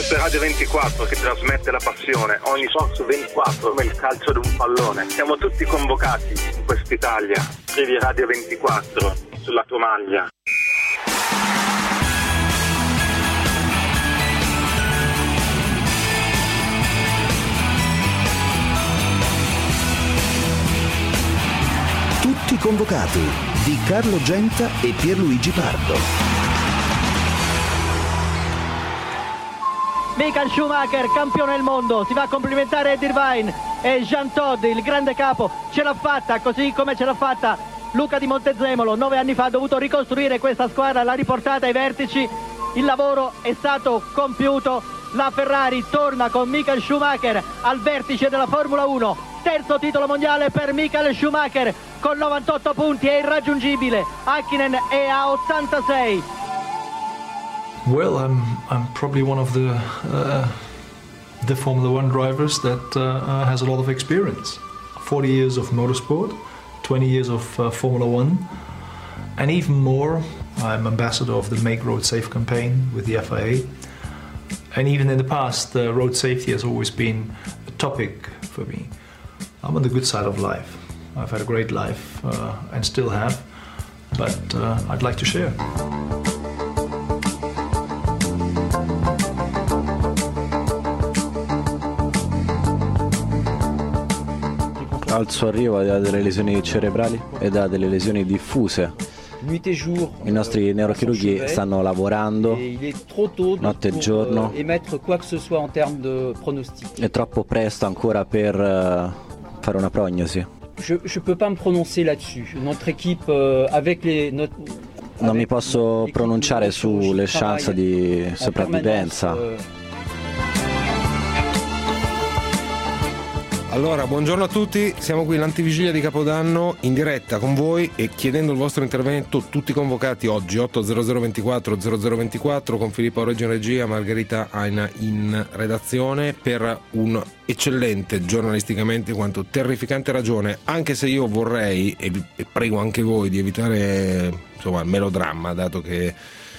Questa è Radio 24 che trasmette la passione, ogni sport su 24 come il calcio di un pallone. Siamo tutti convocati in quest'Italia. Scrivi Radio 24 sulla tua maglia. Tutti convocati di Carlo Genta e Pierluigi Pardo. Michael Schumacher, campione del mondo, si va a complimentare Eddie Irvine e Jean Todt, il grande capo, ce l'ha fatta, così come ce l'ha fatta Luca di Montezemolo. 9 anni fa ha dovuto ricostruire questa squadra, l'ha riportata ai vertici, il lavoro è stato compiuto, la Ferrari torna con Michael Schumacher al vertice della Formula 1, terzo titolo mondiale per Michael Schumacher, con 98 punti è irraggiungibile, Häkkinen è a 86. Well, I'm probably one of the Formula One drivers that has a lot of experience. 40 years of motorsport, 20 years of Formula One, and even more, I'm ambassador of the Make Road Safe campaign with the FIA. And even in the past, road safety has always been a topic for me. I'm on the good side of life. I've had a great life and still have, but I'd like to share. Al suo arrivo ha delle lesioni cerebrali ed ha delle lesioni diffuse. I nostri neurochirurghi stanno lavorando notte e giorno. È troppo presto ancora per fare una prognosi. Non mi posso pronunciare sulle chance di sopravvivenza. Allora, buongiorno a tutti, siamo qui l'antivigilia di Capodanno in diretta con voi e chiedendo il vostro intervento, tutti convocati oggi 80024 0024 con Filippo Oreggio in regia, Margherita Aina in redazione per un eccellente, giornalisticamente quanto terrificante ragione, anche se io vorrei e prego anche voi di evitare insomma il melodramma, dato che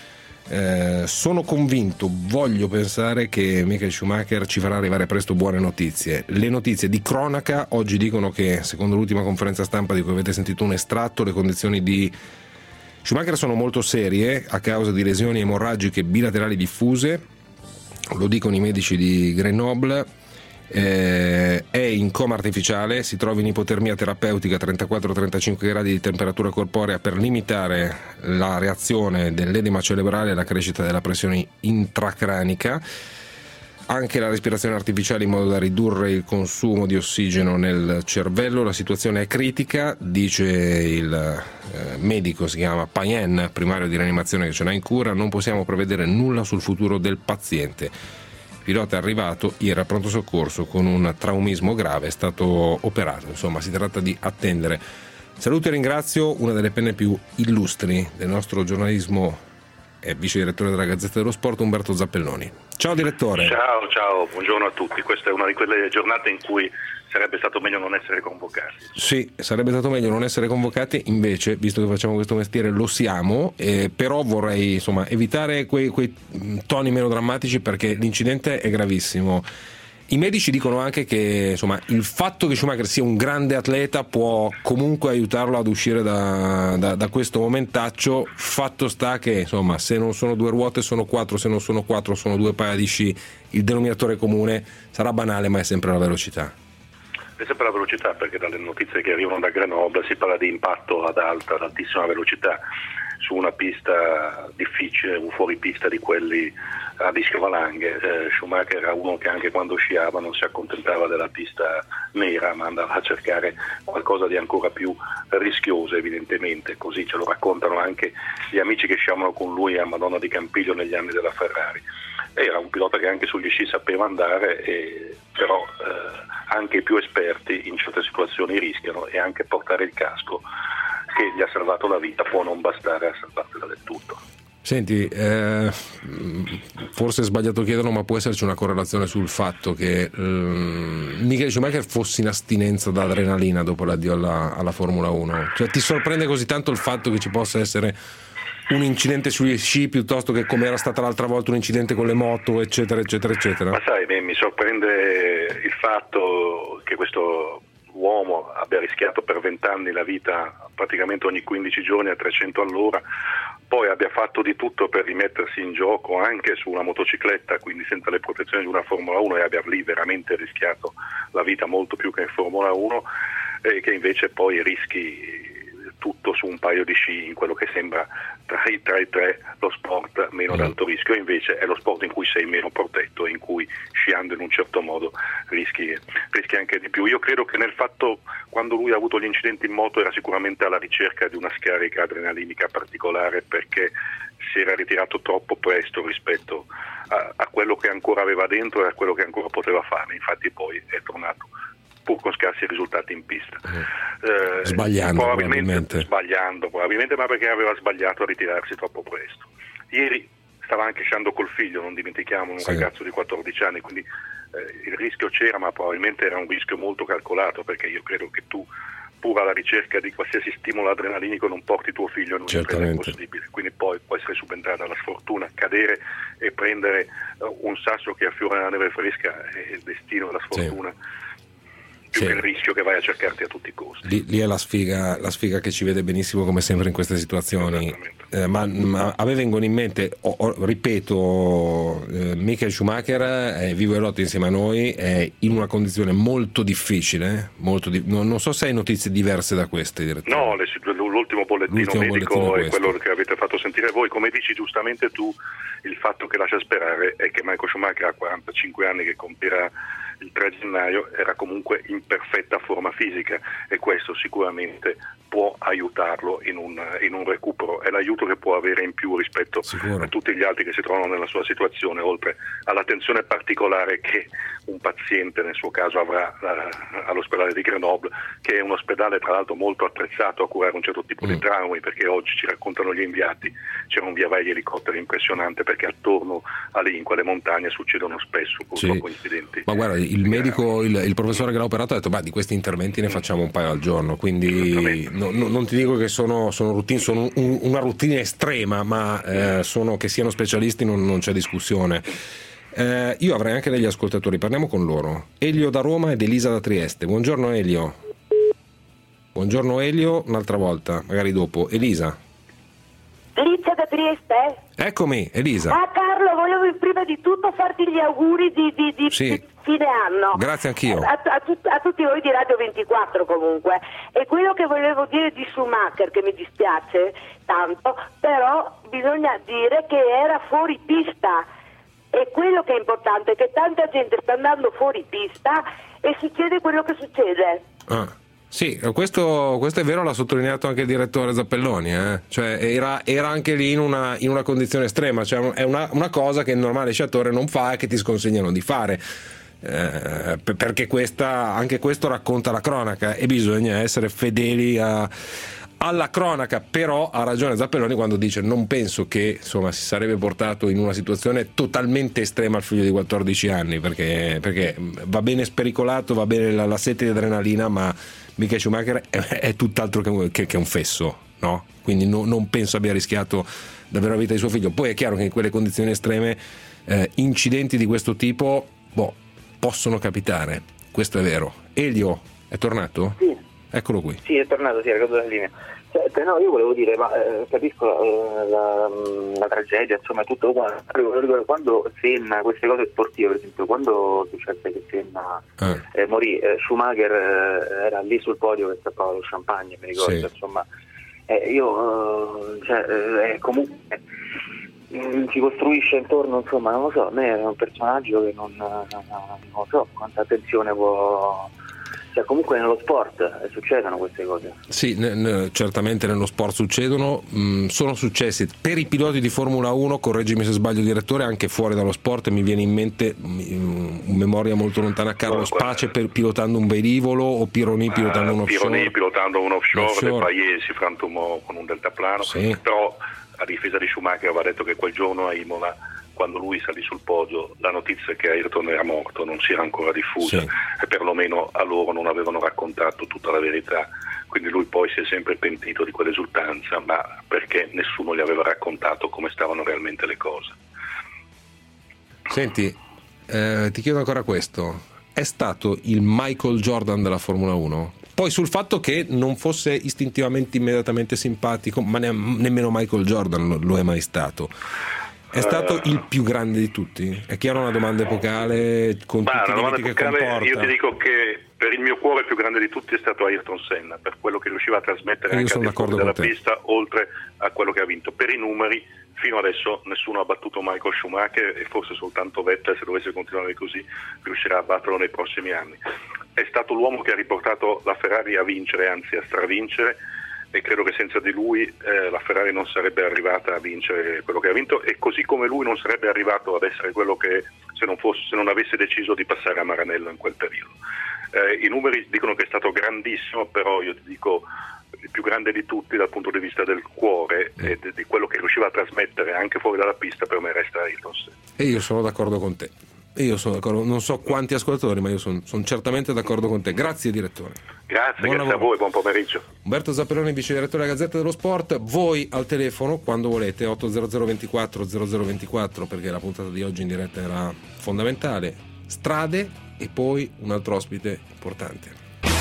sono convinto, voglio pensare che Michael Schumacher ci farà arrivare presto buone notizie. Le notizie di cronaca oggi dicono che, secondo l'ultima conferenza stampa di cui avete sentito un estratto, le condizioni di Schumacher sono molto serie a causa di lesioni emorragiche bilaterali diffuse, lo dicono i medici di Grenoble. È in coma artificiale, si trova in ipotermia terapeutica a 34-35 gradi di temperatura corporea per limitare la reazione dell'edema cerebrale e la crescita della pressione intracranica, anche la respirazione artificiale in modo da ridurre il consumo di ossigeno nel cervello. La situazione è critica, dice il medico, si chiama Payen, primario di rianimazione che ce l'ha in cura, non possiamo prevedere nulla sul futuro del paziente. Il pilota è arrivato ieri al pronto soccorso con un traumismo grave, è stato operato, insomma si tratta di attendere. Saluto e ringrazio una delle penne più illustri del nostro giornalismo e vice direttore della Gazzetta dello Sport, Umberto Zappelloni. Ciao direttore. Ciao, buongiorno a tutti. Questa è una di quelle giornate in cui sarebbe stato meglio non essere convocati. Sì, sarebbe stato meglio non essere convocati, invece, visto che facciamo questo mestiere, lo siamo, però vorrei insomma evitare quei toni melodrammatici perché l'incidente è gravissimo. I medici dicono anche che insomma il fatto che Schumacher sia un grande atleta può comunque aiutarlo ad uscire da questo momentaccio. Fatto sta che insomma se non sono due ruote sono quattro, se non sono quattro sono due paia di sci, il denominatore comune sarà banale ma è sempre la velocità. È sempre la velocità, perché dalle notizie che arrivano da Grenoble si parla di impatto ad altissima velocità su una pista difficile, un fuoripista di quelli a rischio valanghe. Schumacher era uno che anche quando sciava non si accontentava della pista nera, ma andava a cercare qualcosa di ancora più rischioso, evidentemente. Così ce lo raccontano anche gli amici che sciavano con lui a Madonna di Campiglio negli anni della Ferrari. Era un pilota che anche sugli sci sapeva andare, però anche i più esperti in certe situazioni rischiano, e anche portare il casco che gli ha salvato la vita può non bastare a salvartela del tutto. Senti, forse è sbagliato chiederlo, ma può esserci una correlazione sul fatto che Michael Schumacher fosse in astinenza da adrenalina dopo l'addio alla Formula 1? Cioè ti sorprende così tanto il fatto che ci possa essere un incidente sugli sci piuttosto che come era stata l'altra volta un incidente con le moto, eccetera eccetera eccetera? Ma sai, mi sorprende il fatto che questo uomo abbia rischiato per 20 anni la vita praticamente ogni 15 giorni a 300 all'ora, poi abbia fatto di tutto per rimettersi in gioco anche su una motocicletta, quindi senza le protezioni di una Formula 1, e abbia lì veramente rischiato la vita molto più che in Formula 1, e che invece poi rischi tutto su un paio di sci in quello che sembra tra i tre lo sport meno ad alto rischio, invece è lo sport in cui sei meno protetto e in cui sciando in un certo modo rischi anche di più. Io credo che nel fatto, quando lui ha avuto gli incidenti in moto, era sicuramente alla ricerca di una scarica adrenalinica particolare, perché si era ritirato troppo presto rispetto a quello che ancora aveva dentro e a quello che ancora poteva fare. Infatti poi è tornato pur con scarsi risultati in pista, sbagliando, probabilmente, ma perché aveva sbagliato a ritirarsi troppo presto. Ieri stava anche sciando col figlio, non dimentichiamo, un ragazzo di 14 anni, quindi il rischio c'era, ma probabilmente era un rischio molto calcolato, perché io credo che tu, pur alla ricerca di qualsiasi stimolo adrenalinico, non porti tuo figlio in un'impresa impossibile, quindi poi può essere subentrata la sfortuna, cadere e prendere un sasso che affiora nella neve fresca è il destino e la sfortuna. Più che il rischio che vai a cercarti a tutti i costi. Lì è la sfiga che ci vede benissimo, come sempre in queste situazioni. Ma a me vengono in mente, ripeto, Michael Schumacher è vivo e lotta insieme a noi, è in una condizione molto difficile, non so se hai notizie diverse da queste, direttore. No, l'ultimo bollettino medico è quello che avete fatto sentire voi. Come dici giustamente tu, il fatto che lascia sperare è che Michael Schumacher ha 45 anni, che compirà il 3 gennaio, era comunque in perfetta forma fisica, e questo sicuramente può aiutarlo in un recupero. È l'aiuto che può avere in più rispetto a tutti gli altri che si trovano nella sua situazione, oltre all'attenzione particolare che un paziente nel suo caso avrà all'ospedale di Grenoble, che è un ospedale tra l'altro molto attrezzato a curare un certo tipo di traumi, perché oggi ci raccontano gli inviati, c'era un via vai di elicotteri impressionante, perché attorno a lì in quelle montagne succedono spesso purtroppo incidenti. Ma guarda, il medico, il professore che l'ha operato ha detto di questi interventi ne facciamo un paio al giorno, quindi non ti dico che sono routine, sono una routine estrema, ma che siano specialisti non c'è discussione. Io avrei anche degli ascoltatori, parliamo con loro. Elio da Roma ed Elisa da Trieste. Buongiorno Elio. Buongiorno Elio, un'altra volta, magari dopo. Elisa. Elisa da Trieste? Eccomi, Elisa. Carlo, volevo prima di tutto farti gli auguri di fine anno. Grazie anch'io. A tutti voi di Radio 24 comunque. E quello che volevo dire di Schumacher, che mi dispiace tanto, però bisogna dire che era fuori pista. E quello che è importante è che tanta gente sta andando fuori pista e succede quello che succede. Sì, questo è vero, l'ha sottolineato anche il direttore Zappelloni, cioè era anche lì in una condizione estrema, cioè è una cosa che il normale sciatore non fa e che ti sconsigliano di fare, perché anche questo racconta la cronaca e bisogna essere fedeli alla cronaca. Però ha ragione Zappelloni quando dice: non penso che si sarebbe portato in una situazione totalmente estrema il figlio di 14 anni, perché va bene spericolato, va bene la sete di adrenalina, ma Michael Schumacher è tutt'altro che un fesso, no? Quindi non penso abbia rischiato davvero la vita di suo figlio. Poi è chiaro che in quelle condizioni estreme incidenti di questo tipo possono capitare, questo è vero. Elio è tornato? Sì. Eccolo qui. Sì, è tornato, sì, ha raccolto la linea. No, io volevo dire, capisco la tragedia, insomma, tutto quando Senna, queste cose sportive, per esempio, quando successe che Senna morì, Schumacher era lì sul podio che stappava lo champagne, mi ricordo, sì. Insomma, comunque si costruisce intorno, insomma, non lo so, a me è un personaggio che non so quanta attenzione può. Cioè, comunque nello sport succedono queste cose. Sì, certamente nello sport succedono, sono successi per i piloti di Formula 1, correggimi se sbaglio direttore, anche fuori dallo sport. Mi viene in mente memoria molto lontana Carlo Space pilotando un velivolo, o Pironi pilotando un offshore. Pironi pilotando un offshore. De Paillet si frantumò con un deltaplano, sì. Però a difesa di Schumacher va detto che quel giorno a Imola quando lui salì sul podio, la notizia che Ayrton era morto non si era ancora diffusa, sì, e perlomeno a loro non avevano raccontato tutta la verità. Quindi lui poi si è sempre pentito di quell'esultanza, ma perché nessuno gli aveva raccontato come stavano realmente le cose. Senti, ti chiedo ancora questo: è stato il Michael Jordan della Formula 1? Poi sul fatto che non fosse istintivamente immediatamente simpatico, ma nemmeno Michael Jordan lo è mai stato. È stato il più grande di tutti? È chiaro, una domanda epocale con tutti i limiti che comporta. Io ti dico che per il mio cuore il più grande di tutti è stato Ayrton Senna, per quello che riusciva a trasmettere anche al di fuori della pista, oltre a quello che ha vinto. Per i numeri, fino adesso nessuno ha battuto Michael Schumacher, e forse soltanto Vettel, se dovesse continuare così, riuscirà a batterlo nei prossimi anni. È stato l'uomo che ha riportato la Ferrari a vincere, anzi a stravincere, e credo che senza di lui la Ferrari non sarebbe arrivata a vincere quello che ha vinto, e così come lui non sarebbe arrivato ad essere quello che se non avesse deciso di passare a Maranello in quel periodo. I numeri dicono che è stato grandissimo, però io ti dico il più grande di tutti dal punto di vista del cuore e di quello che riusciva a trasmettere anche fuori dalla pista, per me resta Ayrton Senna. E io sono d'accordo con te. Non so quanti ascoltatori, ma io sono certamente d'accordo con te. Grazie direttore. Grazie a voi, buon pomeriggio. Umberto Zappelloni, vice direttore della Gazzetta dello Sport. Voi al telefono quando volete, 800 24 0024, perché la puntata di oggi in diretta era fondamentale. Strade e poi un altro ospite importante.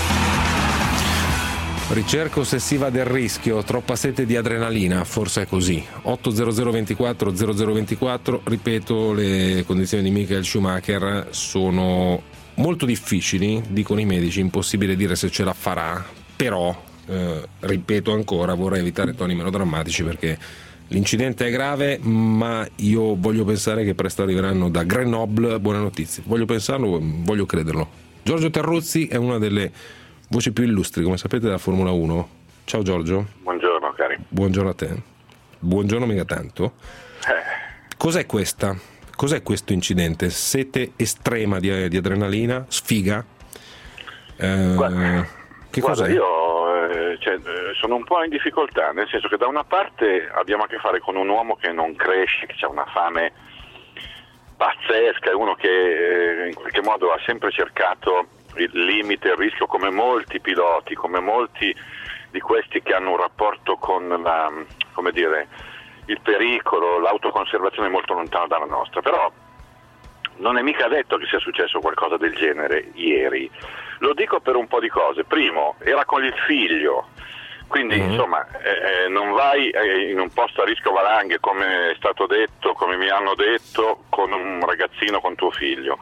Ricerca ossessiva del rischio, troppa sete di adrenalina, forse è così. 800 24 0024, ripeto, le condizioni di Michael Schumacher sono molto difficili, dicono i medici, impossibile dire se ce la farà, però ripeto ancora, vorrei evitare toni melodrammatici perché l'incidente è grave, ma io voglio pensare che presto arriveranno da Grenoble buone notizie. Voglio pensarlo, voglio crederlo. Giorgio Terruzzi è una delle voci più illustri, come sapete, della Formula 1. Ciao Giorgio. Buongiorno cari. Buongiorno a te. Buongiorno mica tanto. Cos'è questa? Cos'è questo incidente? Sete estrema di adrenalina? Sfiga? Che cos'è? Io sono un po' in difficoltà, nel senso che da una parte abbiamo a che fare con un uomo che non cresce, che ha una fame pazzesca, è uno che in qualche modo ha sempre cercato il limite, il rischio, come molti piloti, come molti di questi che hanno un rapporto con il pericolo, l'autoconservazione molto lontano dalla nostra. Però non è mica detto che sia successo qualcosa del genere ieri. Lo dico per un po' di cose. Primo, era con il figlio, quindi insomma non vai in un posto a rischio valanghe, come è stato detto, come mi hanno detto, con un ragazzino, con tuo figlio.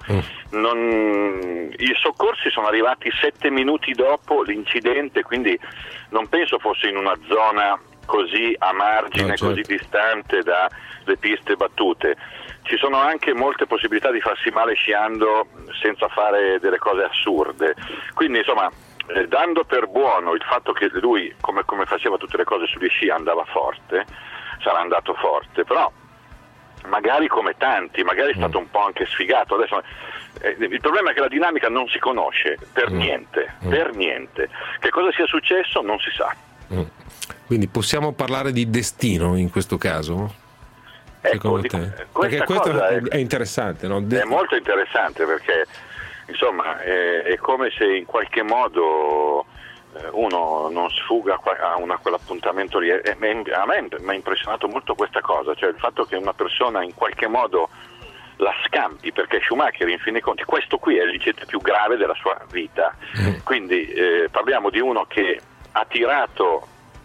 I soccorsi sono arrivati 7 minuti dopo l'incidente, quindi non penso fosse in una zona così a margine, così distante dalle piste battute. Ci sono anche molte possibilità di farsi male sciando senza fare delle cose assurde, quindi insomma, dando per buono il fatto che lui, come faceva tutte le cose sugli sci, andava forte, sarà andato forte, però magari come tanti, magari è stato un po' anche sfigato. Adesso il problema è che la dinamica non si conosce per niente. Che cosa sia successo non si sa. Quindi possiamo parlare di destino in questo caso? Secondo te? Perché questo è interessante, no? È molto interessante, perché insomma è come se in qualche modo uno non sfuga a quell'appuntamento lì. A me mi ha impressionato molto questa cosa, cioè il fatto che una persona in qualche modo la scampi, perché Schumacher in fin dei conti questo qui è l'incidente più grave della sua vita, quindi parliamo di uno che ha tirato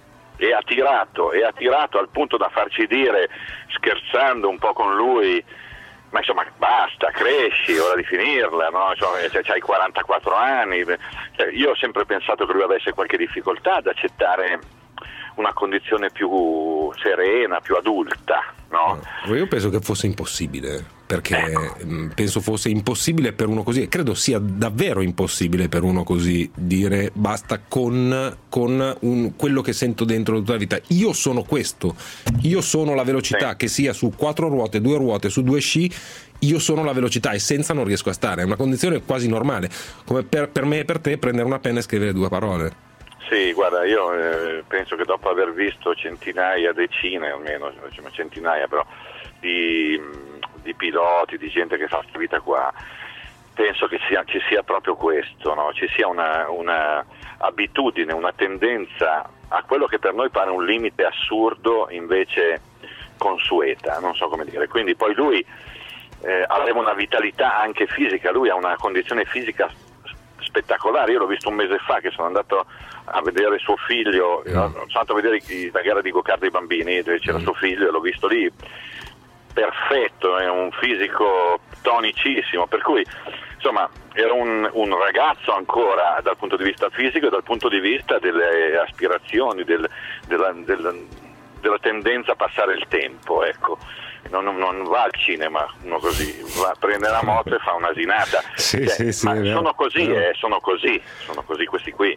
al punto da farci dire, scherzando un po' con lui, ma insomma basta, cresci, è ora di finirla, no? Insomma, c'hai 44 anni. Io ho sempre pensato che lui avesse qualche difficoltà ad accettare una condizione più serena, più adulta, no? Io penso che fosse impossibile, perché penso fosse impossibile per uno così, e credo sia davvero impossibile per uno così dire basta con quello che sento dentro tutta la vita. Io sono questo, io sono la velocità, che sia su 4 ruote, 2 ruote, su 2 sci, io sono la velocità e senza non riesco a stare. È una condizione quasi normale, come per me e per te prendere una penna e scrivere 2 parole. Sì, guarda, io penso che dopo aver visto centinaia, decine almeno, centinaia però, di di piloti, di gente che fa questa vita qua, penso che ci sia proprio questo, no? Ci sia una abitudine, una tendenza a quello che per noi pare un limite assurdo, invece consueta, non so come dire. Quindi poi lui aveva una vitalità anche fisica, lui ha una condizione fisica spettacolare. Io l'ho visto un mese fa, che sono andato a vedere suo figlio, sono andato a vedere la gara di go-kart dei bambini dove c'era suo figlio, e l'ho visto lì perfetto, è un fisico tonicissimo, per cui insomma era un ragazzo ancora dal punto di vista fisico e dal punto di vista delle aspirazioni, della tendenza a passare il tempo, ecco. Non va al cinema uno così, prende la moto e fa un'asinata. Sì, ma sono così questi qui.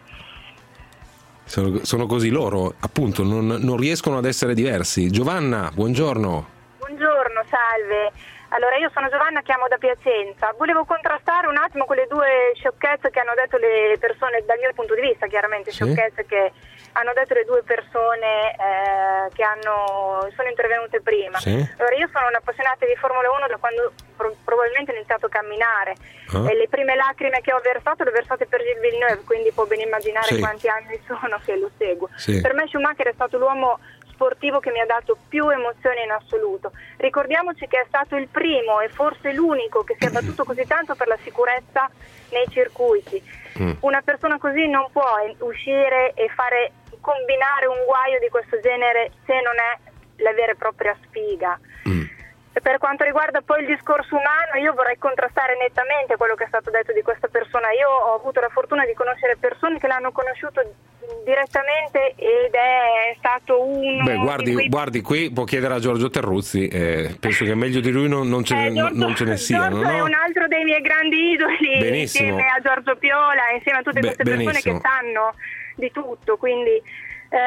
Sono così loro, appunto, non riescono ad essere diversi. Giovanna, buongiorno. Buongiorno, salve. Allora, io sono Giovanna, chiamo da Piacenza. Volevo contrastare un attimo quelle due sciocchezze che hanno detto le persone, dal mio punto di vista, chiaramente, sciocchezze che hanno detto le due persone che sono intervenute prima. Allora, io sono un'appassionata di Formula 1 da quando probabilmente ho iniziato a camminare, e le prime lacrime che ho versato le ho versate per Gilles Villeneuve, quindi può ben immaginare quanti anni sono che lo seguo. Per me Schumacher è stato l'uomo sportivo che mi ha dato più emozioni in assoluto. Ricordiamoci che è stato il primo e forse l'unico che si è battuto così tanto per la sicurezza nei circuiti. Una persona così non può uscire e combinare un guaio di questo genere se non è la vera e propria sfiga. Per quanto riguarda poi il discorso umano, io vorrei contrastare nettamente quello che è stato detto di questa persona. Io ho avuto la fortuna di conoscere persone che l'hanno conosciuto direttamente ed è stato uno... Guardi, qui può chiedere a Giorgio Terruzzi, penso che meglio di lui non ce ne siano. Giorgio è un altro dei miei grandi idoli, insieme a Giorgio Piola, insieme a tutte queste persone che sanno di tutto, quindi...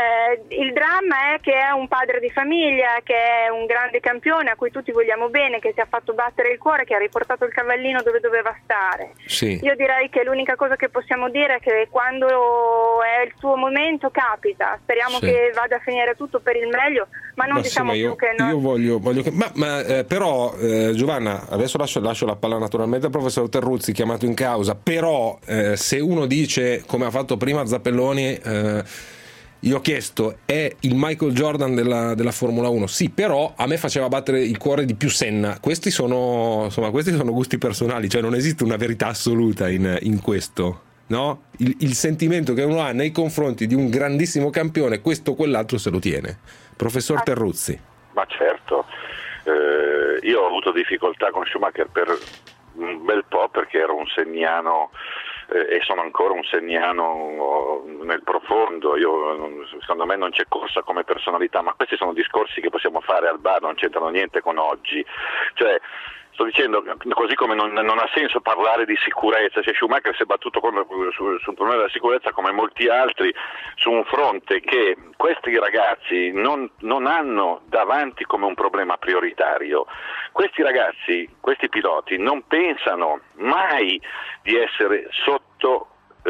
il dramma è che è un padre di famiglia, che è un grande campione a cui tutti vogliamo bene, che si è fatto battere il cuore, che ha riportato il cavallino dove doveva stare. Io direi che l'unica cosa che possiamo dire è che quando è il suo momento capita, speriamo che vada a finire tutto per il meglio, ma non diciamo più che no. Io voglio che però Giovanna, adesso lascio la palla naturalmente al professor Terruzzi, chiamato in causa, però se uno dice, come ha fatto prima Zappelloni, io ho chiesto, è il Michael Jordan della Formula 1? Sì, però a me faceva battere il cuore di più Senna. Questi sono gusti personali, cioè non esiste una verità assoluta in questo, no? Il sentimento che uno ha nei confronti di un grandissimo campione, questo o quell'altro se lo tiene. Professor Terruzzi. Ma certo, io ho avuto difficoltà con Schumacher per un bel po', perché ero un segnano e sono ancora un segnano nel profondo. Secondo me non c'è corsa come personalità, ma questi sono discorsi che possiamo fare al bar, non c'entrano niente con oggi. Cioè, sto dicendo, così come non ha senso parlare di sicurezza, cioè Schumacher si è battuto sul problema della sicurezza come molti altri, su un fronte che questi ragazzi non hanno davanti come un problema prioritario. Questi ragazzi, questi piloti non pensano mai di essere sotto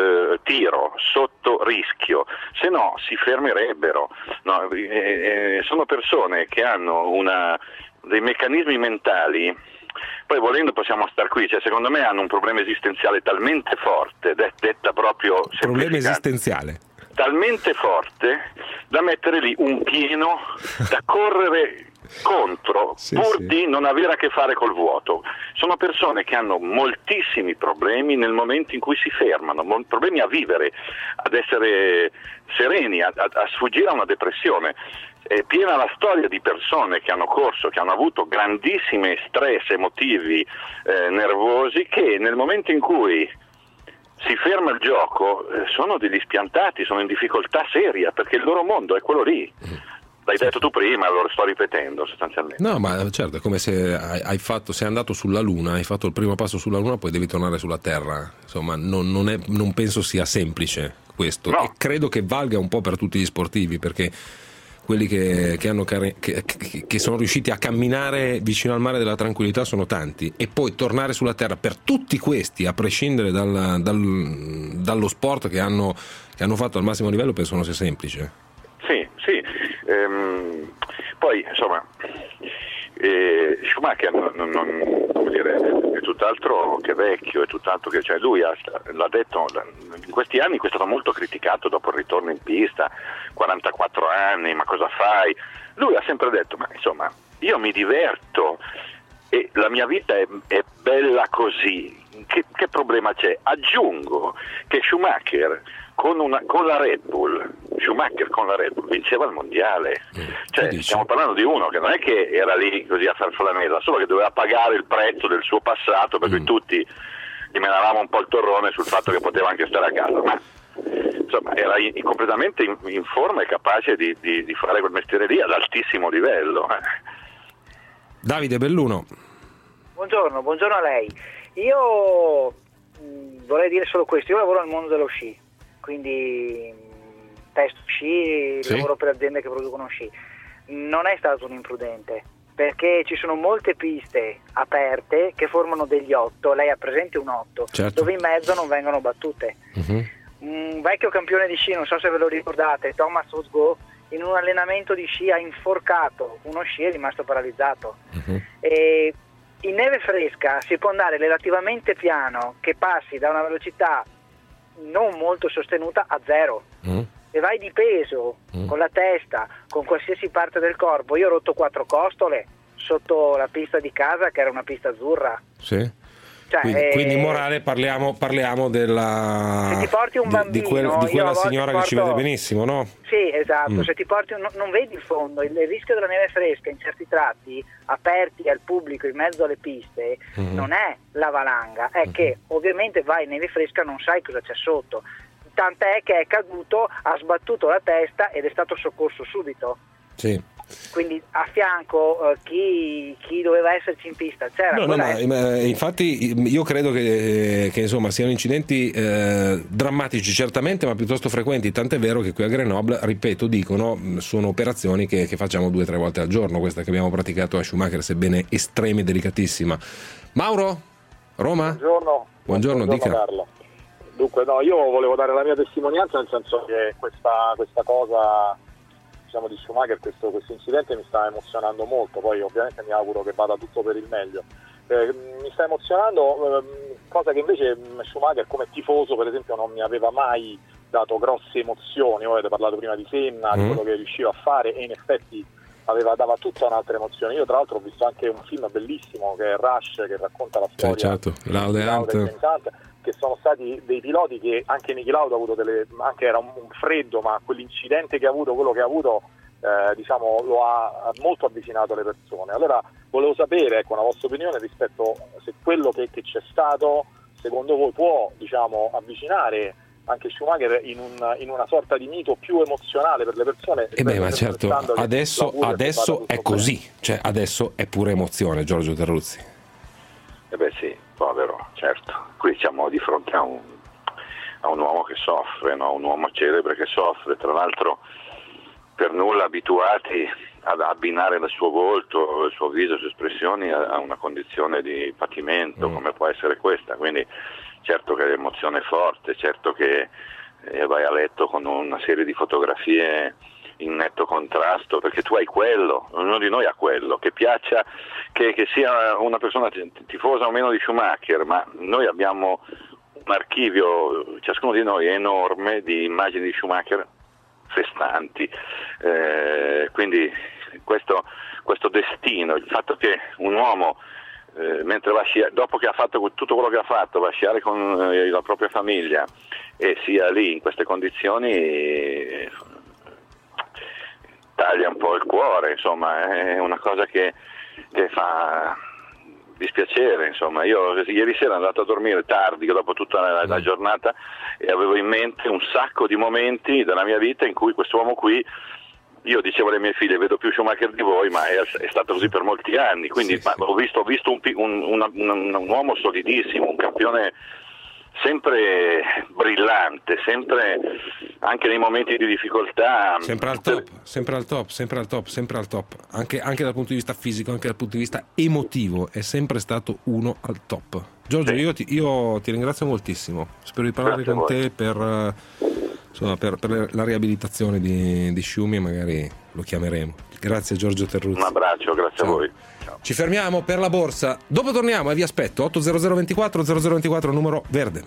tiro, sotto rischio, se no si fermerebbero. No, sono persone che hanno dei meccanismi mentali. Poi volendo possiamo star qui, cioè secondo me hanno un problema esistenziale talmente forte, detta proprio problema esistenziale talmente forte da mettere lì un pieno, da correre contro, di non avere a che fare col vuoto. Sono persone che hanno moltissimi problemi nel momento in cui si fermano, problemi a vivere, ad essere sereni, a sfuggire a una depressione. È piena la storia di persone che hanno corso, che hanno avuto grandissimi stress emotivi, nervosi, che nel momento in cui si ferma il gioco sono degli spiantati, sono in difficoltà seria, perché il loro mondo è quello lì. L'hai detto tu prima, lo sto ripetendo sostanzialmente. No, ma certo, è come se sei andato sulla Luna, hai fatto il primo passo sulla Luna, poi devi tornare sulla Terra. Insomma, non penso sia semplice questo. No. E credo che valga un po' per tutti gli sportivi, perché quelli che sono riusciti a camminare vicino al mare della tranquillità sono tanti, e poi tornare sulla Terra per tutti questi, a prescindere dallo sport che hanno fatto al massimo livello, penso non sia semplice. Sì. Poi insomma Schumacher come dire, è tutt'altro che vecchio, è tutt'altro che, cioè lui l'ha detto, in questi anni è stato molto criticato dopo il ritorno in pista, 44 anni, ma cosa fai? Lui ha sempre detto, ma insomma, io mi diverto e la mia vita è bella così, che problema c'è? Aggiungo che Schumacher con la Red Bull vinceva il mondiale, cioè stiamo parlando di uno che non è che era lì così a farfalamela, solo che doveva pagare il prezzo del suo passato, per cui tutti gli menavamo un po' il torrone sul fatto che poteva anche stare a casa, ma insomma era completamente in forma e capace di fare quel mestiere lì ad altissimo livello. Davide Belluno. Buongiorno a lei. Io vorrei dire solo questo, io lavoro nel mondo dello sci, quindi testo sci, lavoro per aziende che producono sci. Non è stato un imprudente, perché ci sono molte piste aperte che formano degli 8, lei ha presente un 8, dove in mezzo non vengono battute. Un vecchio campione di sci, non so se ve lo ricordate, Thomas Osgo, in un allenamento di sci ha inforcato uno sci e è rimasto paralizzato. E in neve fresca si può andare relativamente piano, che passi da una velocità non molto sostenuta a 0. E vai di peso con la testa, con qualsiasi parte del corpo. Io ho rotto 4 costole sotto la pista di casa, che era una pista azzurra. Sì. Cioè, quindi in morale parliamo della, se ti porti un bambino, di quella signora che ci vede benissimo, no? Sì, esatto. Se ti porti non vedi il fondo, il rischio della neve fresca in certi tratti aperti al pubblico in mezzo alle piste non è la valanga, è che ovviamente vai in neve fresca, non sai cosa c'è sotto, tant'è che è caduto, ha sbattuto la testa ed è stato soccorso subito. Sì. Quindi a fianco chi doveva esserci in pista c'era. Infatti io credo che insomma siano incidenti drammatici certamente, ma piuttosto frequenti, tant'è vero che qui a Grenoble, ripeto, dicono sono operazioni che facciamo 2 o 3 volte al giorno, questa che abbiamo praticato a Schumacher, sebbene estrema e delicatissima. Mauro, Roma? Buongiorno, dica. Carlo. Dunque io volevo dare la mia testimonianza, nel senso che questa cosa, diciamo, di Schumacher, questo incidente mi sta emozionando molto, poi ovviamente mi auguro che vada tutto per il meglio. Mi sta emozionando, cosa che invece Schumacher come tifoso per esempio non mi aveva mai dato grosse emozioni. Voi avete parlato prima di Senna, di quello che riusciva a fare, e in effetti dava tutta un'altra emozione. Io tra l'altro ho visto anche un film bellissimo che è Rush, che racconta la storia di Lauda, che sono stati dei piloti che anche Niki Lauda ha avuto anche era un freddo, ma quell'incidente che ha avuto, quello che ha avuto, diciamo, lo ha molto avvicinato alle persone. Allora volevo sapere, una vostra opinione rispetto se quello che c'è stato secondo voi può, diciamo, avvicinare anche Schumacher in una sorta di mito più emozionale per le persone. Ma certo, adesso è così, cioè adesso è pure emozione, Giorgio Terruzzi. Sì, povero, certo. Qui siamo di fronte a un uomo che soffre, no? Un uomo celebre che soffre, tra l'altro per nulla abituati ad abbinare il suo volto, il suo viso, le sue espressioni a una condizione di patimento come può essere questa. Quindi certo che l'emozione è forte, certo che vai a letto con una serie di fotografie in netto contrasto, perché tu hai quello, ognuno di noi ha quello, che piaccia che sia una persona tifosa o meno di Schumacher, ma noi abbiamo un archivio, ciascuno di noi, enorme di immagini di Schumacher festanti, quindi questo destino, il fatto che un uomo mentre va a sciare, dopo che ha fatto tutto quello che ha fatto, va a sciare con la propria famiglia e sia lì in queste condizioni, taglia un po' il cuore, insomma, è una cosa che fa dispiacere, insomma. Io ieri sera ero andato a dormire tardi, dopo tutta la giornata, e avevo in mente un sacco di momenti della mia vita in cui quest'uomo qui, io dicevo alle mie figlie, vedo più Schumacher di voi, ma è stato così per molti anni, quindi ho visto un uomo solidissimo, un campione sempre brillante, sempre anche nei momenti di difficoltà, sempre al top, anche dal punto di vista fisico, anche dal punto di vista emotivo, è sempre stato uno al top. Giorgio, io ti ringrazio moltissimo, spero di parlare con te per insomma, per la riabilitazione di Schumi, magari lo chiameremo. Grazie Giorgio Terruzzi. Un abbraccio, grazie a voi. Ciao. Ci fermiamo per la borsa, dopo torniamo e vi aspetto 80024 numero verde.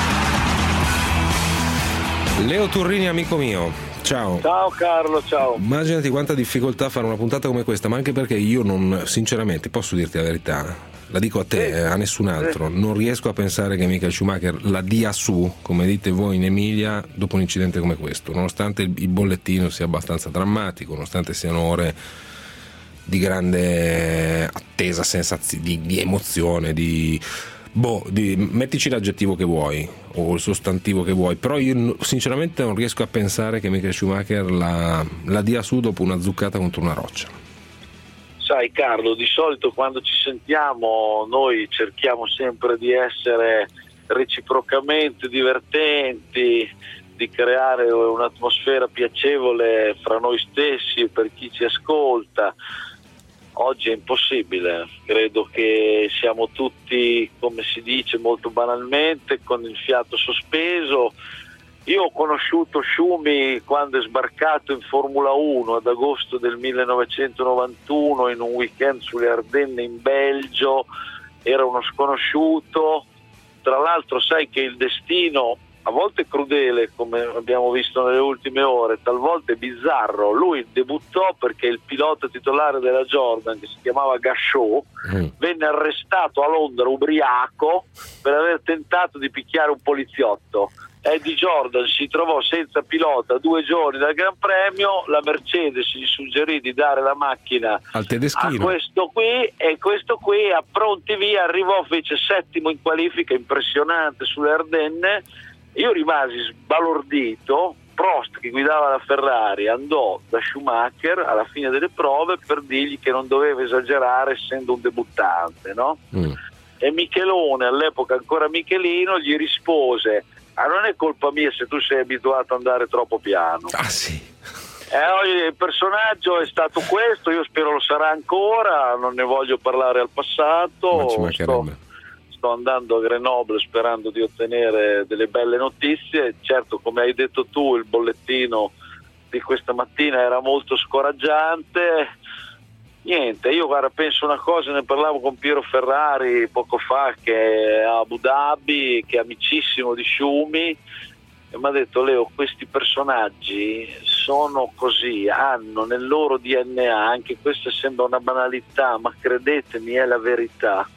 Leo Turrini, amico mio, ciao. Ciao Carlo, ciao. Immaginati quanta difficoltà fare una puntata come questa, ma anche perché io non, sinceramente, posso dirti la verità, la dico a te, a nessun altro, non riesco a pensare che Michael Schumacher la dia su, come dite voi in Emilia, dopo un incidente come questo, nonostante il bollettino sia abbastanza drammatico, nonostante siano ore di grande attesa, di emozione, mettici l'aggettivo che vuoi o il sostantivo che vuoi, però io sinceramente non riesco a pensare che Michael Schumacher la dia su dopo una zuccata contro una roccia. Sai Carlo, di solito quando ci sentiamo noi cerchiamo sempre di essere reciprocamente divertenti, di creare un'atmosfera piacevole fra noi stessi e per chi ci ascolta. Oggi è impossibile, credo che siamo tutti, come si dice molto banalmente, con il fiato sospeso. Io ho conosciuto Schumi quando è sbarcato in Formula 1 ad agosto del 1991 in un weekend sulle Ardenne in Belgio, era uno sconosciuto, tra l'altro sai che il destino a volte è crudele, come abbiamo visto nelle ultime ore, talvolta è bizzarro. Lui debuttò perché il pilota titolare della Jordan, che si chiamava Gachot, venne arrestato a Londra ubriaco per aver tentato di picchiare un poliziotto. Eddie Jordan si trovò senza pilota 2 giorni dal Gran Premio, la Mercedes gli suggerì di dare la macchina al tedeschino, a questo qui, e questo qui a pronti via arrivò, fece 7° in qualifica, impressionante sulle Ardenne. Io rimasi sbalordito. Prost, che guidava la Ferrari, andò da Schumacher alla fine delle prove per dirgli che non doveva esagerare essendo un debuttante, no? E Michelone, all'epoca ancora Michelino, gli rispose: non è colpa mia se tu sei abituato ad andare troppo piano. Ah sì. Il personaggio è stato questo, io spero lo sarà ancora, non ne voglio parlare al passato. Sto andando a Grenoble sperando di ottenere delle belle notizie. Certo, come hai detto tu, il bollettino di questa mattina era molto scoraggiante. Niente, io guarda, penso una cosa, ne parlavo con Piero Ferrari poco fa, che è a Abu Dhabi, che è amicissimo di Schumi, e mi ha detto: Leo, questi personaggi sono così, hanno nel loro DNA, anche questa sembra una banalità, ma credetemi è la verità,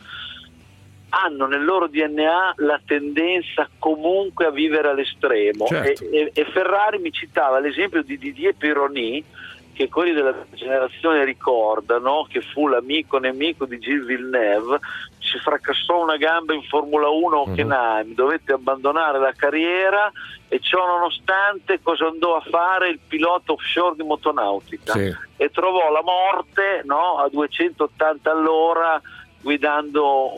hanno nel loro DNA la tendenza comunque a vivere all'estremo. Certo. E Ferrari mi citava l'esempio di Didier Pironi, che quelli della generazione ricordano, che fu l'amico nemico di Gilles Villeneuve, si fracassò una gamba in Formula 1 a Hockenheim, dovette abbandonare la carriera, e ciò nonostante cosa andò a fare? Il pilota offshore di motonautica, sì. E trovò la morte, no, a 280 all'ora guidando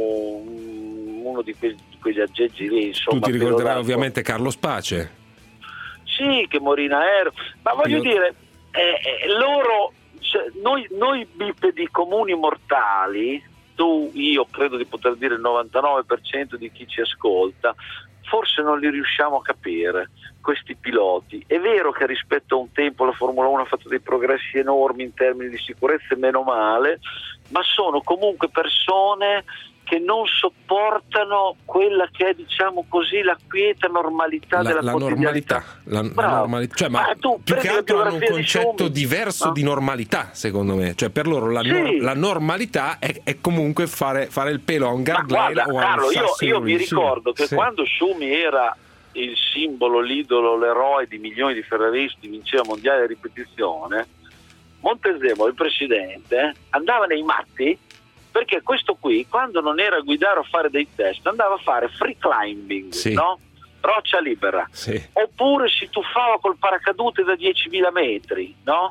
uno di quegli aggeggi lì, insomma. Tu ti ricorderai ovviamente Carlo Space. Sì, che morì in aereo, ma voglio dire, loro, cioè, noi bipedi comuni mortali, tu, io credo di poter dire il 99% di chi ci ascolta, forse non li riusciamo a capire, questi piloti. È vero che rispetto a un tempo la Formula 1 ha fatto dei progressi enormi in termini di sicurezza, e meno male, ma sono comunque persone che non sopportano quella che è, diciamo così, la quieta normalità della quotidianità. La normalità. Cioè, ma tu più che altro hanno un concetto diverso di normalità, secondo me. Cioè, per loro la normalità è comunque fare il pelo a un guardrail o a un Carlo, sasso. io mi ricordo che quando Schumi era il simbolo, l'idolo, l'eroe di milioni di ferraristi, vinceva mondiale a ripetizione, Montezemolo, il presidente, andava nei matti, perché questo qui, quando non era a guidare o fare dei test, andava a fare free climbing, no? Roccia libera, oppure si tuffava col paracadute da 10.000 metri, no?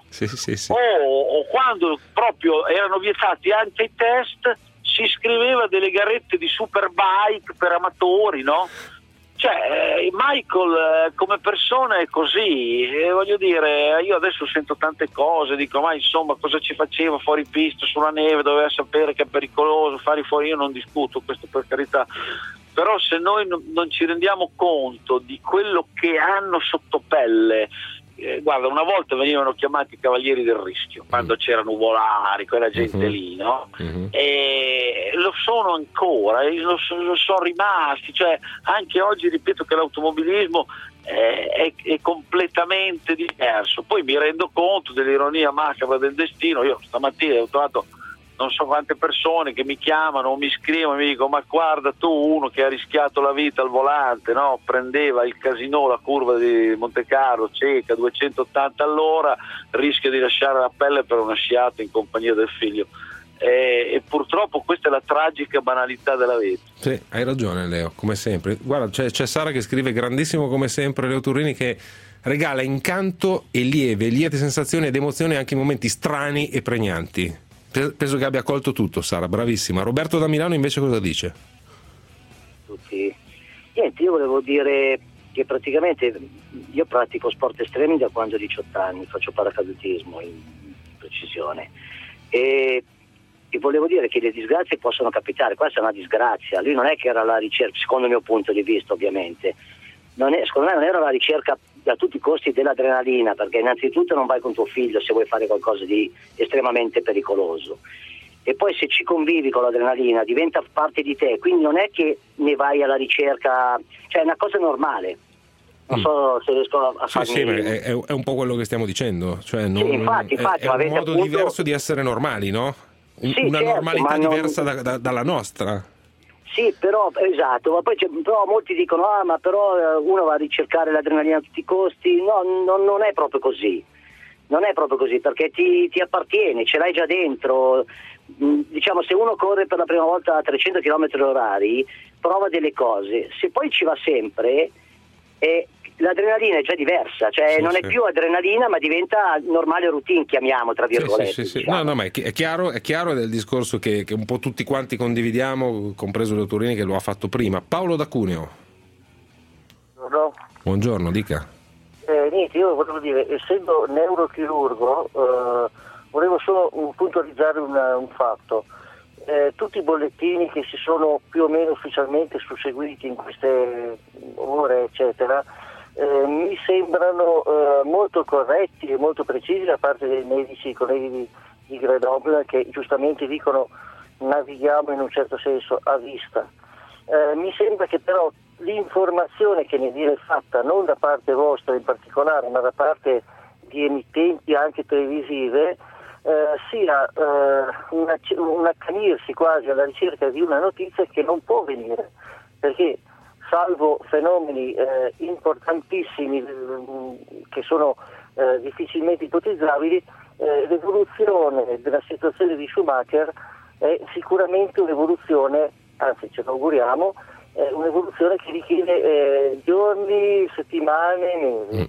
O quando proprio erano vietati anche i test, si iscriveva delle garette di superbike per amatori, no? Cioè, Michael come persona è così, e voglio dire, io adesso sento tante cose, dico, ma insomma, cosa ci faceva fuori pista sulla neve, doveva sapere che è pericoloso fare fuori, io non discuto questo, per carità, però se noi non ci rendiamo conto di quello che hanno sotto pelle, guarda, una volta venivano chiamati cavalieri del rischio, quando c'erano nuvolari, quella gente lì, no? E lo sono ancora, lo sono rimasti, cioè anche oggi ripeto che l'automobilismo è completamente diverso. Poi mi rendo conto dell'ironia macabra del destino. Io stamattina ho trovato non so quante persone che mi chiamano o mi scrivono e mi dicono: ma guarda tu, uno che ha rischiato la vita al volante, no? Prendeva il Casino, la curva di Monte Carlo, cieca, 280 all'ora, rischia di lasciare la pelle per una sciata in compagnia del figlio. E purtroppo questa è la tragica banalità della vita. Sì, hai ragione Leo, come sempre. Guarda, c'è Sara che scrive: grandissimo come sempre Leo Turrini, che regala incanto e liete sensazioni ed emozioni anche in momenti strani e pregnanti. Penso che abbia colto tutto, Sara, bravissima. Roberto da Milano invece cosa dice? Tutti. Niente, io volevo dire che praticamente io pratico sport estremi da quando ho 18 anni, faccio paracadutismo in precisione e volevo dire che le disgrazie possono capitare. Questa è una disgrazia, lui non è che era alla ricerca, secondo il mio punto di vista ovviamente, secondo me non era la ricerca a tutti i costi dell'adrenalina, perché innanzitutto non vai con tuo figlio se vuoi fare qualcosa di estremamente pericoloso, e poi se ci convivi con l'adrenalina diventa parte di te, quindi non è che ne vai alla ricerca, cioè è una cosa normale. Non so se riesco a farmi... Sì, è un po' quello che stiamo dicendo, cioè sì, infatti, è un modo diverso di essere normali, no? Sì, una certo, normalità diversa dalla nostra. Sì, però esatto, ma poi però molti dicono: ma però uno va a ricercare l'adrenalina a tutti i costi. No, non è proprio così. Non è proprio così, perché ti appartiene, ce l'hai già dentro. Diciamo, se uno corre per la prima volta a 300 km/h, prova delle cose. Se poi ci va sempre, l'adrenalina è già diversa, cioè non è più adrenalina, ma diventa normale routine, chiamiamo tra virgolette. Sì. Diciamo. No, ma è chiaro ed è il discorso che un po' tutti quanti condividiamo, compreso Leo Turrini che lo ha fatto prima. Paolo da Cuneo. Buongiorno, dica. Niente, io volevo dire, essendo neurochirurgo, volevo solo puntualizzare un fatto. Tutti i bollettini che si sono più o meno ufficialmente susseguiti in queste ore, eccetera, mi sembrano molto corretti e molto precisi da parte dei medici, colleghi di Grenoble, che giustamente dicono navighiamo in un certo senso a vista. Mi sembra che però l'informazione che ne viene fatta, non da parte vostra in particolare, ma da parte di emittenti anche televisive, sia un accanirsi quasi alla ricerca di una notizia che non può venire, perché salvo fenomeni importantissimi che sono difficilmente ipotizzabili, l'evoluzione della situazione di Schumacher è sicuramente un'evoluzione, anzi ce lo auguriamo, un'evoluzione che richiede giorni, settimane, mesi.